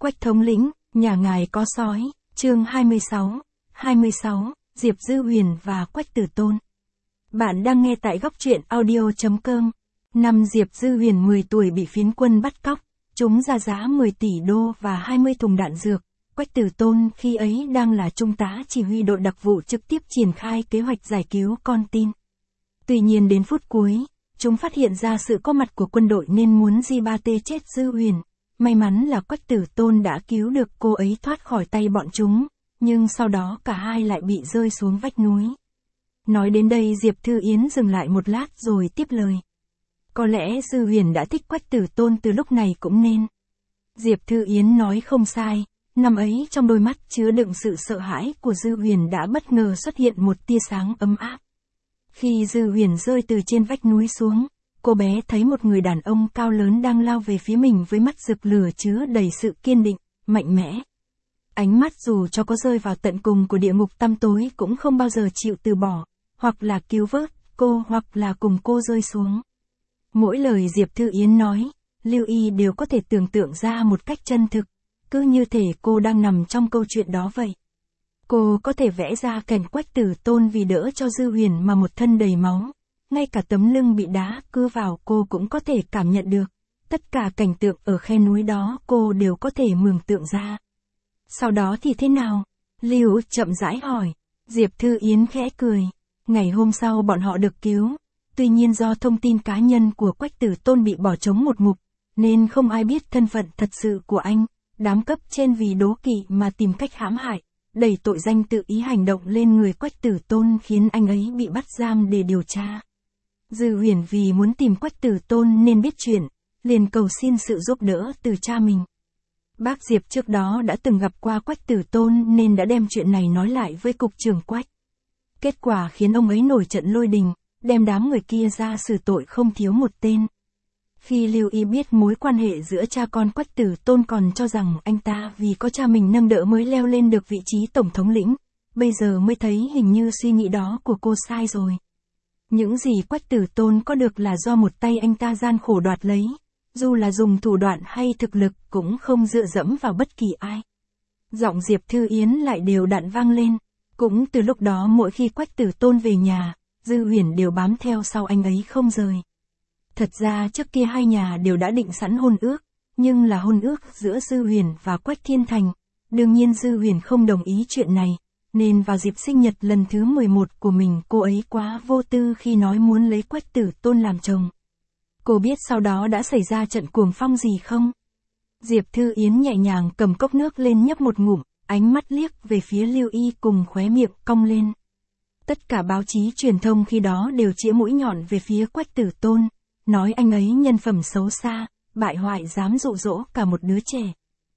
Quách thống lĩnh, nhà ngài có sói, chương 26, Diệp Dư Huyền và Quách Tử Tôn. Bạn đang nghe tại góc truyện audio.com. Năm Diệp Dư Huyền 10 tuổi bị phiến quân bắt cóc, chúng ra giá 10 tỷ đô và 20 thùng đạn dược. Quách Tử Tôn khi ấy đang là trung tá chỉ huy đội đặc vụ trực tiếp triển khai kế hoạch giải cứu con tin. Tuy nhiên đến phút cuối, chúng phát hiện ra sự có mặt của quân đội nên muốn Di-ba-tê chết Dư Huyền. May mắn là Quách Tử Tôn đã cứu được cô ấy thoát khỏi tay bọn chúng, nhưng sau đó cả hai lại bị rơi xuống vách núi. Nói đến đây Diệp Thư Yến dừng lại một lát rồi tiếp lời. Có lẽ Dư Huyền đã thích Quách Tử Tôn từ lúc này cũng nên. Diệp Thư Yến nói không sai, năm ấy trong đôi mắt chứa đựng sự sợ hãi của Dư Huyền đã bất ngờ xuất hiện một tia sáng ấm áp. Khi Dư Huyền rơi từ trên vách núi xuống, cô bé thấy một người đàn ông cao lớn đang lao về phía mình với mắt rực lửa chứa đầy sự kiên định, mạnh mẽ. Ánh mắt dù cho có rơi vào tận cùng của địa ngục tăm tối cũng không bao giờ chịu từ bỏ, hoặc là cứu vớt cô hoặc là cùng cô rơi xuống. Mỗi lời Diệp Thư Yến nói, Lưu Y đều có thể tưởng tượng ra một cách chân thực, cứ như thể cô đang nằm trong câu chuyện đó vậy. Cô có thể vẽ ra cảnh Quách Tử Tôn vì đỡ cho Dư Huyền mà một thân đầy máu. Ngay cả tấm lưng bị đá cưa vào cô cũng có thể cảm nhận được. Tất cả cảnh tượng ở khe núi đó cô đều có thể mường tượng ra. Sau đó thì thế nào? Lưu chậm rãi hỏi. Diệp Thư Yến khẽ cười. Ngày hôm sau bọn họ được cứu. Tuy nhiên do thông tin cá nhân của Quách Tử Tôn bị bỏ trống một mục, nên không ai biết thân phận thật sự của anh. Đám cấp trên vì đố kỵ mà tìm cách hãm hại, đẩy tội danh tự ý hành động lên người Quách Tử Tôn khiến anh ấy bị bắt giam để điều tra. Dư Huyền vì muốn tìm Quách Tử Tôn nên biết chuyện, liền cầu xin sự giúp đỡ từ cha mình. Bác Diệp trước đó đã từng gặp qua Quách Tử Tôn nên đã đem chuyện này nói lại với cục trưởng Quách. Kết quả khiến ông ấy nổi trận lôi đình, đem đám người kia ra xử tội không thiếu một tên. Khi Lưu Y biết mối quan hệ giữa cha con Quách Tử Tôn còn cho rằng anh ta vì có cha mình nâng đỡ mới leo lên được vị trí tổng thống lĩnh, bây giờ mới thấy hình như suy nghĩ đó của cô sai rồi. Những gì Quách Tử Tôn có được là do một tay anh ta gian khổ đoạt lấy, dù là dùng thủ đoạn hay thực lực cũng không dựa dẫm vào bất kỳ ai. Giọng Diệp Thư Yến lại đều đặn vang lên, cũng từ lúc đó mỗi khi Quách Tử Tôn về nhà, Dư Huyền đều bám theo sau anh ấy không rời. Thật ra trước kia hai nhà đều đã định sẵn hôn ước, nhưng là hôn ước giữa Dư Huyền và Quách Thiên Thành. Đương nhiên Dư Huyền không đồng ý chuyện này, nên vào dịp sinh nhật lần thứ 11 của mình cô ấy quá vô tư khi nói muốn lấy Quách Tử Tôn làm chồng. Cô biết sau đó đã xảy ra trận cuồng phong gì không? Diệp Thư Yến nhẹ nhàng cầm cốc nước lên nhấp một ngụm, ánh mắt liếc về phía Lưu Y cùng khóe miệng cong lên. Tất cả báo chí truyền thông khi đó đều chĩa mũi nhọn về phía Quách Tử Tôn, nói anh ấy nhân phẩm xấu xa, bại hoại dám dụ dỗ cả một đứa trẻ.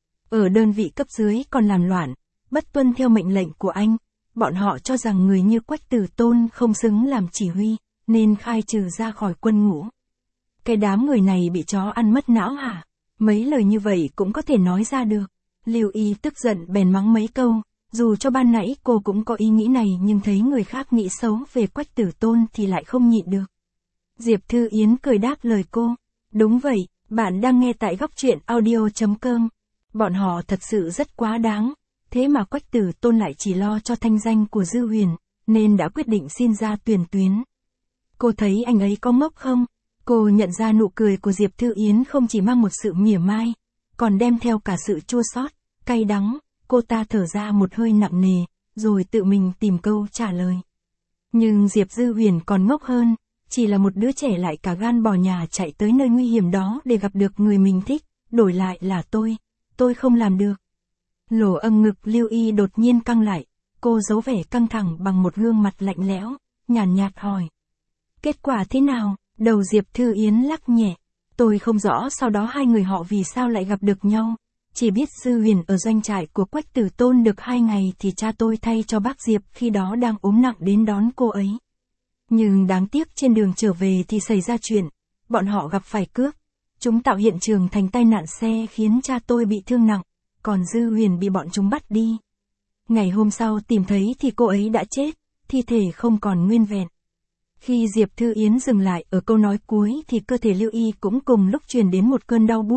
Ở đơn vị cấp dưới còn làm loạn, bất tuân theo mệnh lệnh của anh, bọn họ cho rằng người như Quách Tử Tôn không xứng làm chỉ huy, nên khai trừ ra khỏi quân ngũ. Cái đám người này bị chó ăn mất não hả? Mấy lời như vậy cũng có thể nói ra được. Lưu Y tức giận bèn mắng mấy câu, dù cho ban nãy cô cũng có ý nghĩ này nhưng thấy người khác nghĩ xấu về Quách Tử Tôn thì lại không nhịn được. Diệp Thư Yến cười đáp lời cô. Đúng vậy, bạn đang nghe tại góc truyện audio.com. Bọn họ thật sự rất quá đáng. Thế mà Quách Tử Tôn lại chỉ lo cho thanh danh của Dư Huyền, nên đã quyết định xin ra tuyển tuyến. Cô thấy anh ấy có ngốc không? Cô nhận ra nụ cười của Diệp Thư Yến không chỉ mang một sự mỉa mai, còn đem theo cả sự chua xót, cay đắng. Cô ta thở ra một hơi nặng nề, rồi tự mình tìm câu trả lời. Nhưng Diệp Dư Huyền còn ngốc hơn, chỉ là một đứa trẻ lại cả gan bỏ nhà chạy tới nơi nguy hiểm đó để gặp được người mình thích, đổi lại là tôi không làm được. Lỗ âng ngực Lưu Y đột nhiên căng lại, cô giấu vẻ căng thẳng bằng một gương mặt lạnh lẽo, nhàn nhạt hỏi. Kết quả thế nào? Đầu Diệp Thư Yến lắc nhẹ. Tôi không rõ sau đó hai người họ vì sao lại gặp được nhau. Chỉ biết Dư Huyền ở doanh trại của Quách Tử Tôn được 2 ngày thì cha tôi thay cho bác Diệp khi đó đang ốm nặng đến đón cô ấy. Nhưng đáng tiếc trên đường trở về thì xảy ra chuyện, bọn họ gặp phải cướp. Chúng tạo hiện trường thành tai nạn xe khiến cha tôi bị thương nặng, còn Dư Huyền bị bọn chúng bắt đi. Ngày hôm sau tìm thấy thì cô ấy đã chết, thi thể không còn nguyên vẹn. Khi Diệp Thư Yến dừng lại ở câu nói cuối thì cơ thể Lưu Y cũng cùng lúc truyền đến một cơn đau buốt,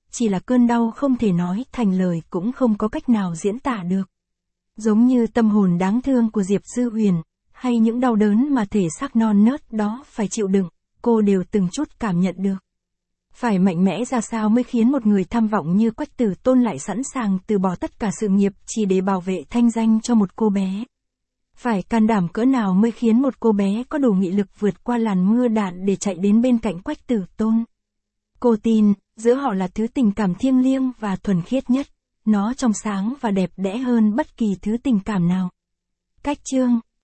chỉ là cơn đau không thể nói thành lời cũng không có cách nào diễn tả được. Giống như tâm hồn đáng thương của Diệp Dư Huyền, hay những đau đớn mà thể xác non nớt đó phải chịu đựng, cô đều từng chút cảm nhận được. Phải mạnh mẽ ra sao mới khiến một người tham vọng như Quách Tử Tôn lại sẵn sàng từ bỏ tất cả sự nghiệp chỉ để bảo vệ thanh danh cho một cô bé. Phải can đảm cỡ nào mới khiến một cô bé có đủ nghị lực vượt qua làn mưa đạn để chạy đến bên cạnh Quách Tử Tôn. Cô tin, giữa họ là thứ tình cảm thiêng liêng và thuần khiết nhất, nó trong sáng và đẹp đẽ hơn bất kỳ thứ tình cảm nào. Cách chương